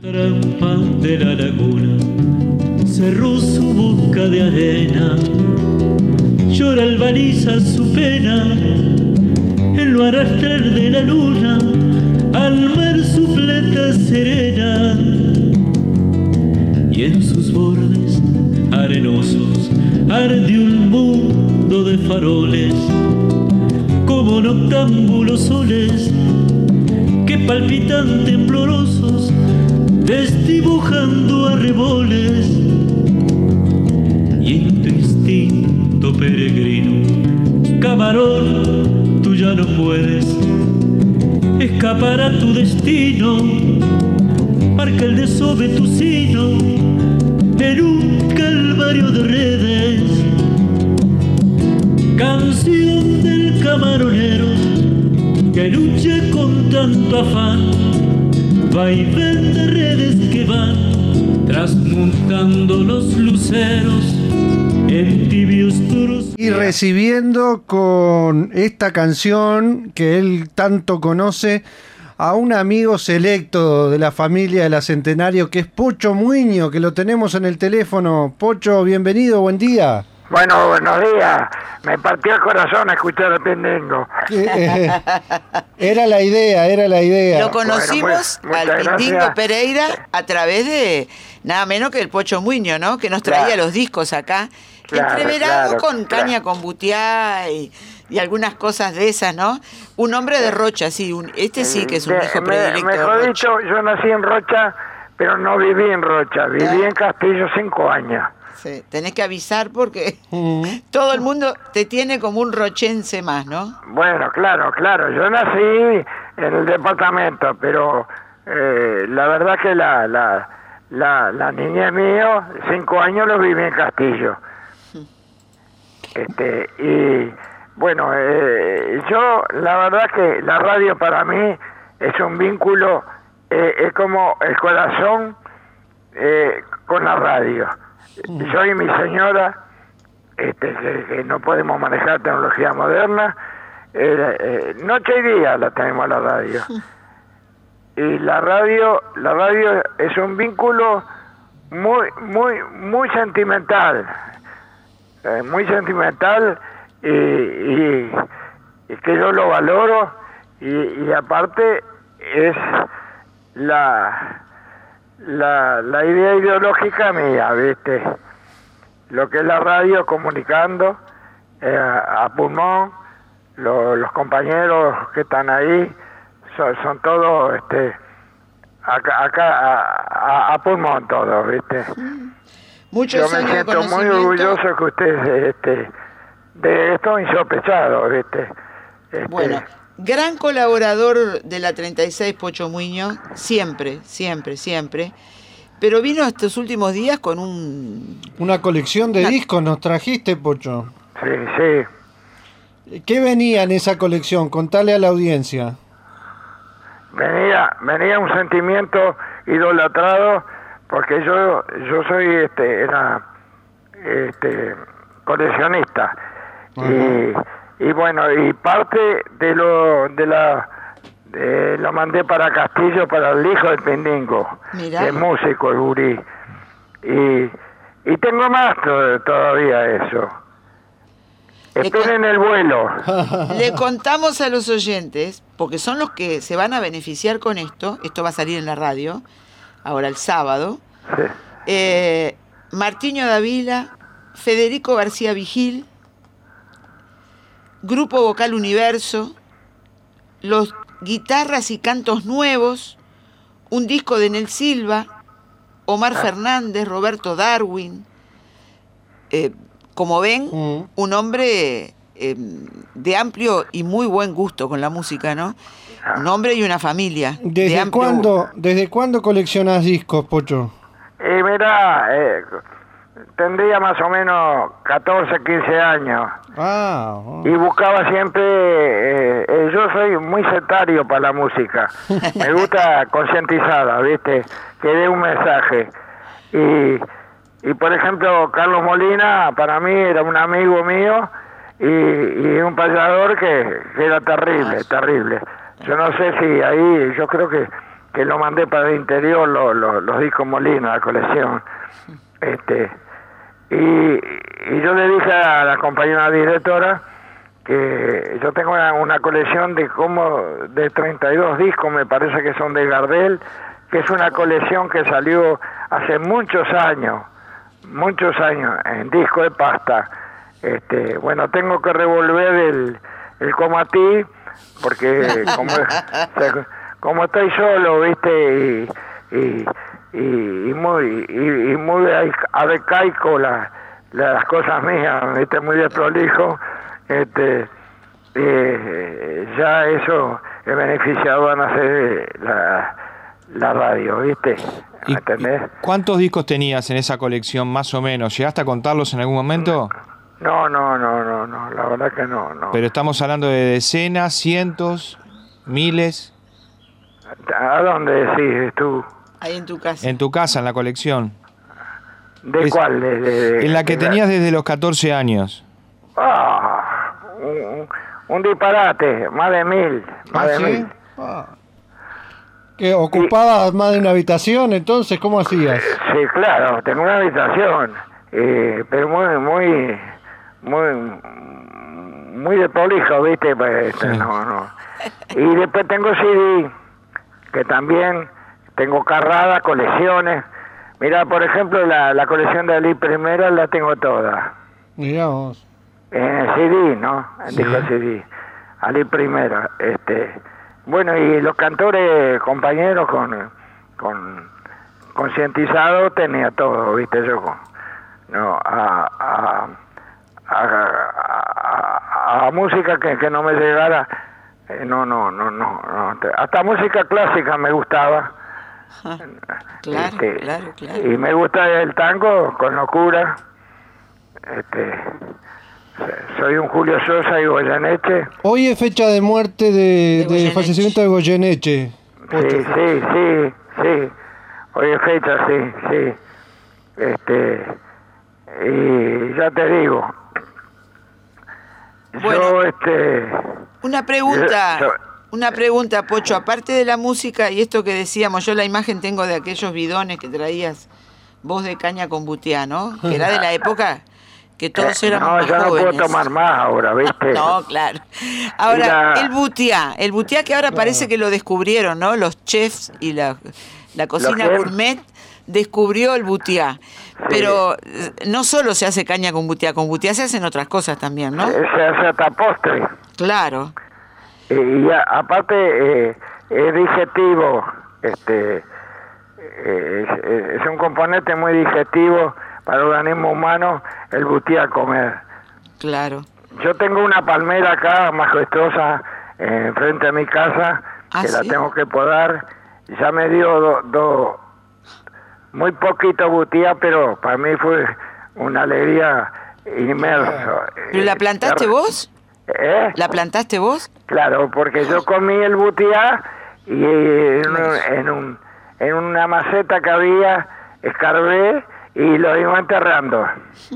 Trampa de la laguna, cerró su boca de arena, llora el baliza su pena, en lo arrastrar de la luna, al mar su plata serena, y en sus bordes arenosos arde un mundo de faroles, como noctámbulos soles que palpitan temblorosos, desdibujando arreboles, y en tu instinto peregrino, camarón, tú ya no puedes escapar a tu destino, marca el desove tu sino en un calvario de redes, canción del camaronero que lucha con tanto afán, vaivén de redes que van transmutando los luceros en tibios duros. Y recibiendo con esta canción que él tanto conoce a un amigo selecto de la familia de la Centenario, que es Pocho Muiño, que lo tenemos en el teléfono. Pocho, bienvenido, buen día. Bueno, buenos días. Me partió el corazón escuchar el Pindingo. Era la idea. Lo conocimos al Pindingo Pereira a través de nada menos que el Pocho Muiño, ¿no? Que nos traía los discos acá. Entreverado con caña con butiá y algunas cosas de esas, ¿no? Un hombre de Rocha, sí. Sí que es un hijo predilecto de Mejor Rocha. dicho, yo nací en Rocha, pero no viví en Rocha. Viví en Castillo 5 años. Sí, tenés que avisar porque todo el mundo te tiene como un rochense más, ¿no? Bueno, claro. Yo nací en el departamento, pero la verdad que la niñez mío, 5 años los viví en Castillo. Y bueno, yo la verdad que la radio para mí es un vínculo, es como el corazón con la radio. Yo y mi señora, que no podemos manejar tecnología moderna, noche y día la tenemos a la radio. Y la radio es un vínculo muy sentimental, y que yo lo valoro, y aparte es la idea ideológica mía, ¿viste? Lo que es la radio comunicando a pulmón, los compañeros que están ahí son todos acá a pulmón todos, ¿viste? Muchos Yo me años de siento muy orgulloso que ustedes de esto insospechados, ¿viste? Bueno, gran colaborador de la 36, Pocho Muiño, siempre. Pero vino estos últimos días con una colección de discos nos trajiste, Pocho. Sí. ¿Qué venía en esa colección? Contale a la audiencia. Venía un sentimiento idolatrado, porque yo soy era coleccionista. Y bueno, y parte lo mandé para Castillo, para el hijo del Pindingo, que es músico, el gurí. Y tengo más todavía eso. Esperen el vuelo. Le contamos a los oyentes, porque son los que se van a beneficiar con esto va a salir en la radio, ahora el sábado. Sí. Martiño Dávila, Federico García Vigil, Grupo Vocal Universo, los guitarras y cantos nuevos, un disco de Nel Silva, Omar Fernández, Roberto Darwin. Como ven, un hombre de amplio y muy buen gusto con la música, ¿no? Un hombre y una familia. ¿Desde cuándo coleccionás discos, Pocho? Mirá, tendría más o menos 14, 15 años. Y buscaba siempre, yo soy muy sectario para la música. Me gusta concientizada, ¿viste? Que dé un mensaje. Y por ejemplo, Carlos Molina, para mí era un amigo mío y un payador que era terrible. Yo no sé si ahí, yo creo que que lo mandé para el interior, los discos Molino, la colección. Y yo le dije a la compañera directora que yo tengo una colección de 32 discos, me parece que son de Gardel, que es una colección que salió hace muchos años, en disco de pasta. Bueno, tengo que revolver el Comatí, porque como estoy solo, ¿viste? Y muy arcaico las cosas mías, ¿viste? Muy desprolijo, ya eso he beneficiado a nacer la radio, ¿viste? ¿Entendés? ¿Cuántos discos tenías en esa colección, más o menos? ¿Llegaste a contarlos en algún momento? No, la verdad que no. Pero estamos hablando de decenas, cientos, miles. ¿A dónde decís tú? Ahí en tu casa. En tu casa, en la colección. ¿De cuál? En la que tenías desde los 14 años. Un disparate, más de 1000. Más de 1000. ¿Que ocupabas más de una habitación entonces? ¿Cómo hacías? Sí, claro, tengo una habitación, pero muy de prolijo, ¿viste? Pues, sí. No. Y después tengo CD, que también tengo carradas, colecciones. Mira, por ejemplo, la colección de Ali Primera la tengo toda. Mirá vos. En CD, ¿no? En disco CD. Ali Primera, Bueno, y los cantores, compañeros con concientizados, tenía todo, ¿viste? Yo a música que no me llegara, no. Hasta música clásica me gustaba. Claro. Y me gusta el tango con locura. Soy un Julio Sosa y Goyeneche. Hoy es fecha de muerte de fallecimiento de Goyeneche. Sí. Hoy es fecha, sí. Y ya te digo. Bueno, una pregunta, Pocho, aparte de la música y esto que decíamos, yo la imagen tengo de aquellos bidones que traías vos de caña con butiá, ¿no? Que era de la época que todos éramos más jóvenes. No, yo no puedo tomar más ahora, ¿viste? No, claro. Ahora, el butiá que ahora parece que lo descubrieron, ¿no? Los chefs y la cocina gourmet descubrió el butiá. Sí. Pero no solo se hace caña con butiá se hacen otras cosas también, ¿no? Se hace hasta postre. Claro. Y aparte es digestivo, es un componente muy digestivo para el organismo humano, el butiá comer. Claro. Yo tengo una palmera acá majestuosa enfrente de mi casa, que la tengo que podar. Ya me dio muy poquito butiá, pero para mí fue una alegría inmensa. ¿Pero la plantaste vos? ¿La plantaste vos? Claro, porque yo comí el butiá y en una maceta que había escarbé y lo iba enterrando.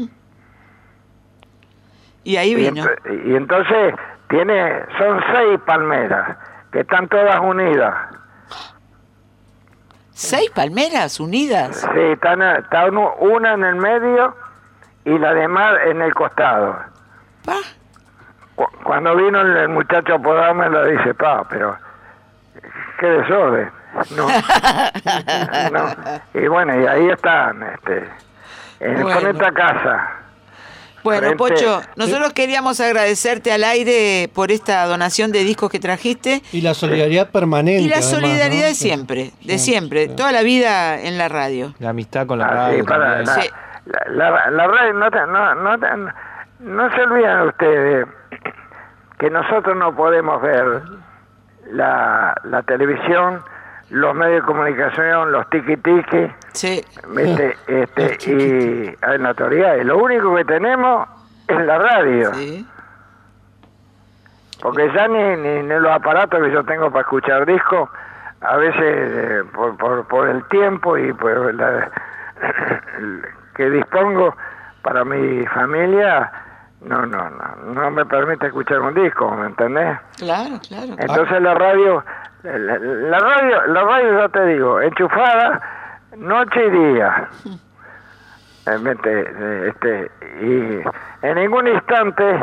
Y ahí vino. Y entonces son 6 palmeras que están todas unidas. 6 palmeras unidas. Sí, está una en el medio y la demás en el costado. Cuando vino el muchacho a podarme, lo dice, pero qué desorden. No. Y bueno, y ahí están, con esta casa. Bueno, Pocho, nosotros queríamos agradecerte al aire por esta donación de discos que trajiste. Y la solidaridad permanente. Y la solidaridad de siempre, toda la vida en la radio. La amistad con la radio. Sí, la radio, no se olviden ustedes que nosotros no podemos ver la televisión, los medios de comunicación, los tiki-tiki. Sí. Y en la teoría, lo único que tenemos es la radio. Sí. Porque ya ni los aparatos que yo tengo para escuchar discos, a veces por el tiempo y por que dispongo para mi familia, no me permite escuchar un disco, ¿me entendés? Claro. Entonces la radio, ya te digo, enchufada noche y día. Y en ningún instante,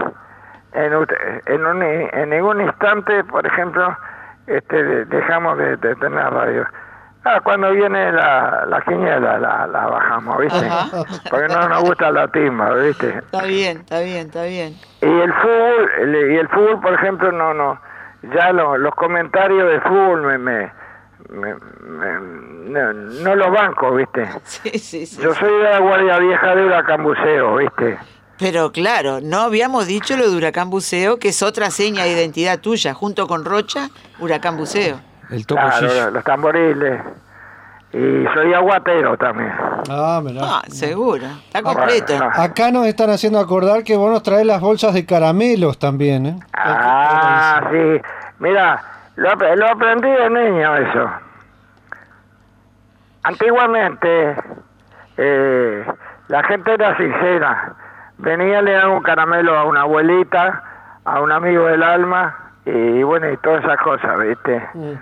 en ningún instante, por ejemplo, dejamos de tener radio. Cuando viene la quiniela la bajamos, ¿viste? Ajá. Porque no nos gusta la timba, ¿viste? Está bien. Y el fútbol, por ejemplo, no ya los comentarios de fútbol no los banco, ¿viste? Sí. Yo soy de la Guardia Vieja de Huracán Buceo, ¿viste? Pero claro, no habíamos dicho lo de Huracán Buceo, que es otra seña de identidad tuya, junto con Rocha, Huracán Buceo. Claro, los tamboriles. Y soy aguatero también. Mirá. Seguro. Está completo. Bueno, Acá nos están haciendo acordar que vos nos traés las bolsas de caramelos también, ¿eh? Sí. Mira, lo aprendí de niño eso. Antiguamente, la gente era sincera. Venía, le daba un caramelo a una abuelita, a un amigo del alma, y bueno, y todas esas cosas, ¿viste?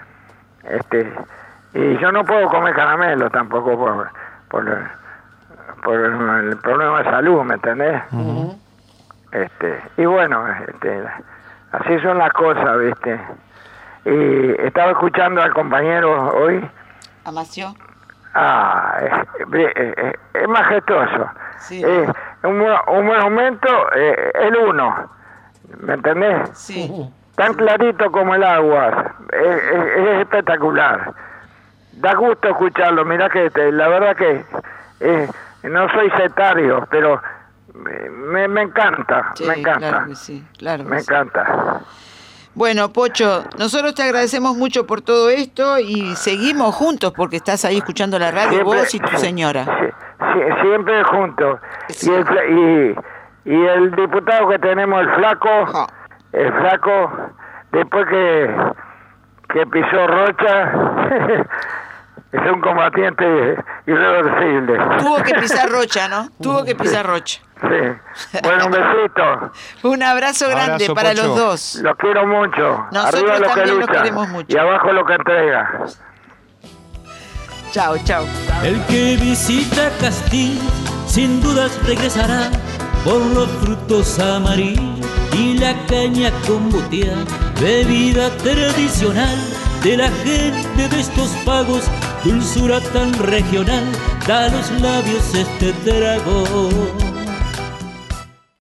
Y yo no puedo comer caramelo tampoco por el problema de salud, ¿me entendés? Uh-huh. Y bueno, así son las cosas, ¿viste? Y estaba escuchando al compañero hoy. ¿Amació? Es majestuoso. Sí. Un monumento, el uno, ¿me entendés? Sí. Tan clarito como el agua, es espectacular. Da gusto escucharlo. Mirá que la verdad que no soy setario, pero me encanta, sí, me encanta. Claro que sí, claro que me encanta. Bueno, Pocho, nosotros te agradecemos mucho por todo esto y seguimos juntos porque estás ahí escuchando la radio, siempre, vos y tu señora. Siempre juntos. Sí. Y el diputado que tenemos, el flaco, después que pisó Rocha, es un combatiente irreversible. Tuvo que pisar Rocha, ¿no? Tuvo que pisar Rocha. Sí. Bueno, un besito. Un abrazo grande para Pocho. los dos. Los quiero mucho. Nosotros arriba lo también que los lucha, queremos mucho. y abajo lo que entrega. Chao. El que visita Castillo sin dudas regresará por los frutos amarillos y la caña con botella, bebida tradicional de la gente de estos pagos, dulzura tan regional, da a los labios este trago.